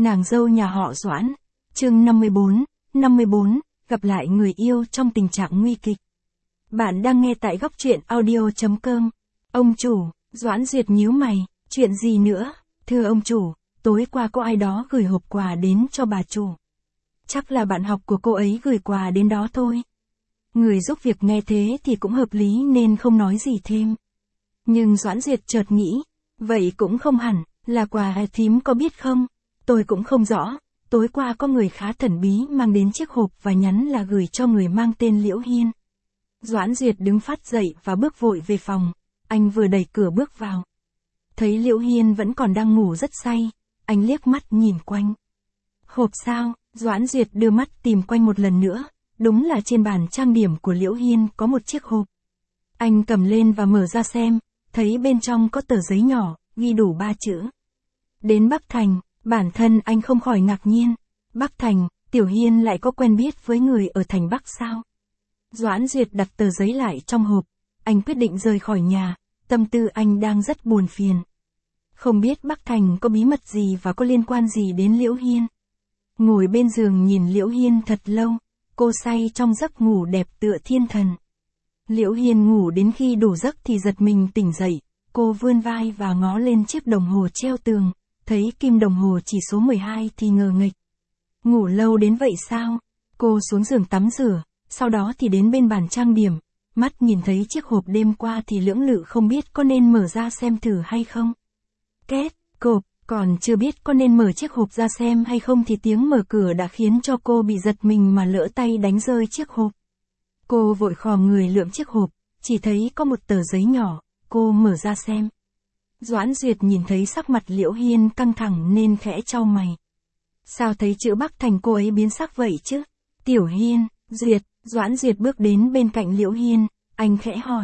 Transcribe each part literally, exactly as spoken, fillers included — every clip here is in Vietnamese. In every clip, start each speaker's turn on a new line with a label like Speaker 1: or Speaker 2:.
Speaker 1: Nàng dâu nhà họ Doãn. Chương năm mươi bốn, năm mươi bốn, gặp lại người yêu trong tình trạng nguy kịch. Bạn đang nghe tại góc truyện audio chấm com. Ông chủ, Doãn Duyệt nhíu mày, chuyện gì nữa? Thưa ông chủ, tối qua có ai đó gửi hộp quà đến cho bà chủ. Chắc là bạn học của cô ấy gửi quà đến đó thôi. Người giúp việc nghe thế thì cũng hợp lý nên không nói gì thêm. Nhưng Doãn Duyệt chợt nghĩ, vậy cũng không hẳn, là quà thím có biết không? Tôi cũng không rõ, tối qua có người khá thần bí mang đến chiếc hộp và nhắn là gửi cho người mang tên Liễu Hiên. Doãn Duyệt đứng phát dậy và bước vội về phòng, anh vừa đẩy cửa bước vào. Thấy Liễu Hiên vẫn còn đang ngủ rất say, anh liếc mắt nhìn quanh. Hộp sao? Doãn Duyệt đưa mắt tìm quanh một lần nữa, đúng là trên bàn trang điểm của Liễu Hiên có một chiếc hộp. Anh cầm lên và mở ra xem, thấy bên trong có tờ giấy nhỏ, ghi đủ ba chữ. Đến Bắc Thành, bản thân anh không khỏi ngạc nhiên. Bắc Thành, Tiểu Hiên lại có quen biết với người ở thành Bắc sao? Doãn Duyệt đặt tờ giấy lại trong hộp, anh quyết định rời khỏi nhà, tâm tư anh đang rất buồn phiền. Không biết Bắc Thành có bí mật gì và có liên quan gì đến Liễu Hiên. Ngồi bên giường nhìn Liễu Hiên thật lâu, cô say trong giấc ngủ đẹp tựa thiên thần. Liễu Hiên ngủ đến khi đủ giấc thì giật mình tỉnh dậy, cô vươn vai và ngó lên chiếc đồng hồ treo tường, thấy kim đồng hồ chỉ số mười hai thì ngờ nghịch. Ngủ lâu đến vậy sao? Cô xuống giường tắm rửa, sau đó thì đến bên bàn trang điểm, mắt nhìn thấy chiếc hộp đêm qua thì lưỡng lự không biết có nên mở ra xem thử hay không. Két, cộp, còn chưa biết có nên mở chiếc hộp ra xem hay không thì tiếng mở cửa đã khiến cho cô bị giật mình mà lỡ tay đánh rơi chiếc hộp. Cô vội khom người lượm chiếc hộp, chỉ thấy có một tờ giấy nhỏ, cô mở ra xem. Doãn Duyệt nhìn thấy sắc mặt Liễu Hiên căng thẳng nên khẽ chau mày. Sao thấy chữ Bắc Thành cô ấy biến sắc vậy chứ? Tiểu Hiên, Duyệt, Doãn Duyệt bước đến bên cạnh Liễu Hiên, anh khẽ hỏi.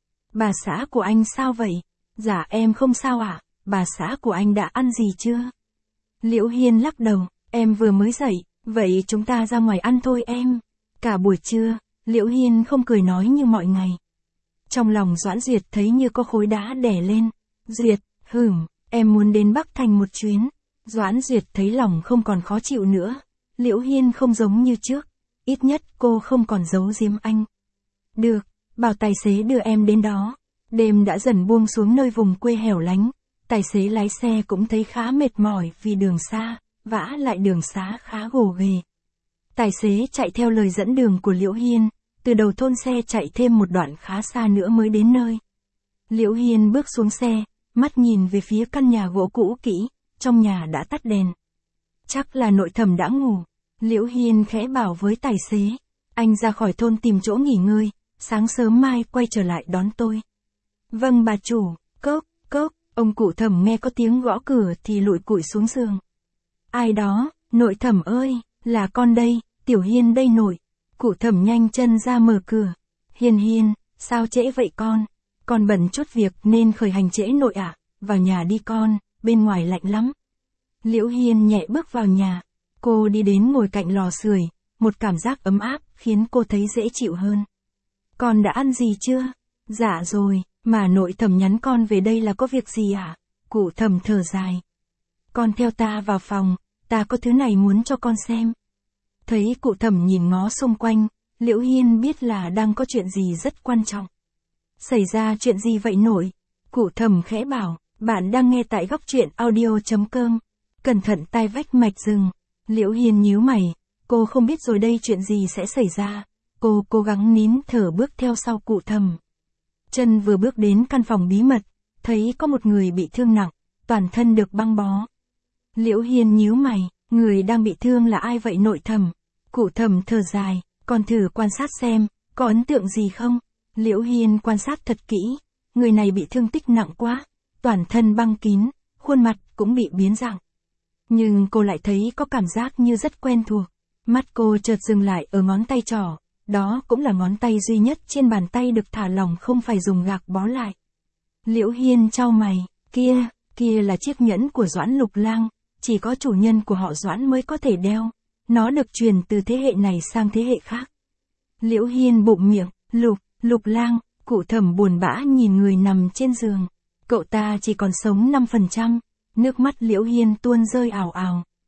Speaker 1: Bà xã của anh sao vậy? Dạ em không sao ạ, à? Bà xã của anh đã ăn gì chưa? Liễu Hiên lắc đầu, em vừa mới dậy, vậy chúng ta ra ngoài ăn thôi em. Cả buổi trưa, Liễu Hiên không cười nói như mọi ngày. Trong lòng Doãn Duyệt thấy như có khối đá đè lên. Duyệt, hửm, em muốn đến Bắc Thành một chuyến. Doãn Duyệt thấy lòng không còn khó chịu nữa. Liễu Hiên không giống như trước, ít nhất cô không còn giấu giếm anh. Được, bảo tài xế đưa em đến đó. Đêm đã dần buông xuống nơi vùng quê hẻo lánh, tài xế lái xe cũng thấy khá mệt mỏi vì đường xa, vả lại đường xá khá gồ ghề. Tài xế chạy theo lời dẫn đường của Liễu Hiên, từ đầu thôn xe chạy thêm một đoạn khá xa nữa mới đến nơi. Liễu Hiên bước xuống xe, mắt nhìn về phía căn nhà gỗ cũ kỹ, trong nhà đã tắt đèn. Chắc là nội thẩm đã ngủ. Liễu Hiên khẽ bảo với tài xế, anh ra khỏi thôn tìm chỗ nghỉ ngơi, sáng sớm mai quay trở lại đón tôi. Vâng bà chủ. Cốc, cốc, ông cụ thẩm nghe có tiếng gõ cửa thì lụi cụi xuống giường. Ai đó? Nội thẩm ơi, là con đây, Tiểu Hiên đây nội. Cụ thẩm nhanh chân ra mở cửa. Hiên Hiên, sao trễ vậy con? Con bận chút việc nên khởi hành trễ nội ạ, à? Vào nhà đi con, bên ngoài lạnh lắm. Liễu Hiên nhẹ bước vào nhà. Cô đi đến ngồi cạnh lò sưởi, một cảm giác ấm áp khiến cô thấy dễ chịu hơn. Con đã ăn gì chưa? Dạ rồi, mà nội thẩm nhắn con về đây là có việc gì ạ? À? Cụ thẩm thở dài. Con theo ta vào phòng, ta có thứ này muốn cho con xem. Thấy cụ thẩm nhìn ngó xung quanh, Liễu Hiên biết là đang có chuyện gì rất quan trọng. Xảy ra chuyện gì vậy nội? Cụ thẩm khẽ bảo, bạn đang nghe tại góc truyện audio chấm com. Cẩn thận tai vách mạch rừng. Liễu Hiên nhíu mày, cô không biết rồi đây chuyện gì sẽ xảy ra. Cô cố gắng nín thở bước theo sau cụ thẩm. Chân vừa bước đến căn phòng bí mật, thấy có một người bị thương nặng, toàn thân được băng bó. Liễu Hiên nhíu mày, người đang bị thương là ai vậy nội thẩm? Cụ thẩm thở dài, con thử quan sát xem, có ấn tượng gì không? Liễu Hiên quan sát thật kỹ, người này bị thương tích nặng quá, toàn thân băng kín, khuôn mặt cũng bị biến dạng. Nhưng cô lại thấy có cảm giác như rất quen thuộc. Mắt cô chợt dừng lại ở ngón tay trỏ, đó cũng là ngón tay duy nhất trên bàn tay được thả lỏng không phải dùng gạc bó lại. Liễu Hiên chau mày, kia, kia là chiếc nhẫn của Doãn Lục Lang, chỉ có chủ nhân của họ Doãn mới có thể đeo, nó được truyền từ thế hệ này sang thế hệ khác. Liễu Hiên bụm miệng, Lục, Lục Lang, cụ thẩm buồn bã nhìn người nằm trên giường. Cậu ta chỉ còn sống năm phần trăm, nước mắt Liễu Hiên tuôn rơi ào ào.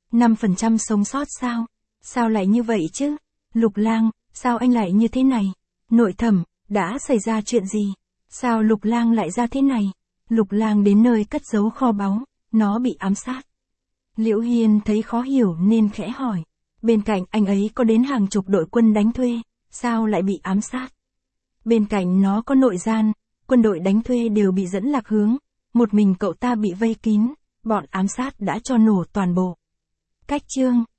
Speaker 1: năm phần trăm sống sót sao? Sao lại như vậy chứ? Lục Lang, sao anh lại như thế này? Nội thẩm, đã xảy ra chuyện gì? Sao Lục Lang lại ra thế này? Lục Lang đến nơi cất giấu kho báu, nó bị ám sát. Liễu Hiên thấy khó hiểu nên khẽ hỏi. Bên cạnh anh ấy có đến hàng chục đội quân đánh thuê, sao lại bị ám sát? Bên cạnh nó có nội gian, quân đội đánh thuê đều bị dẫn lạc hướng, một mình cậu ta bị vây kín, bọn ám sát đã cho nổ toàn bộ. Cách chương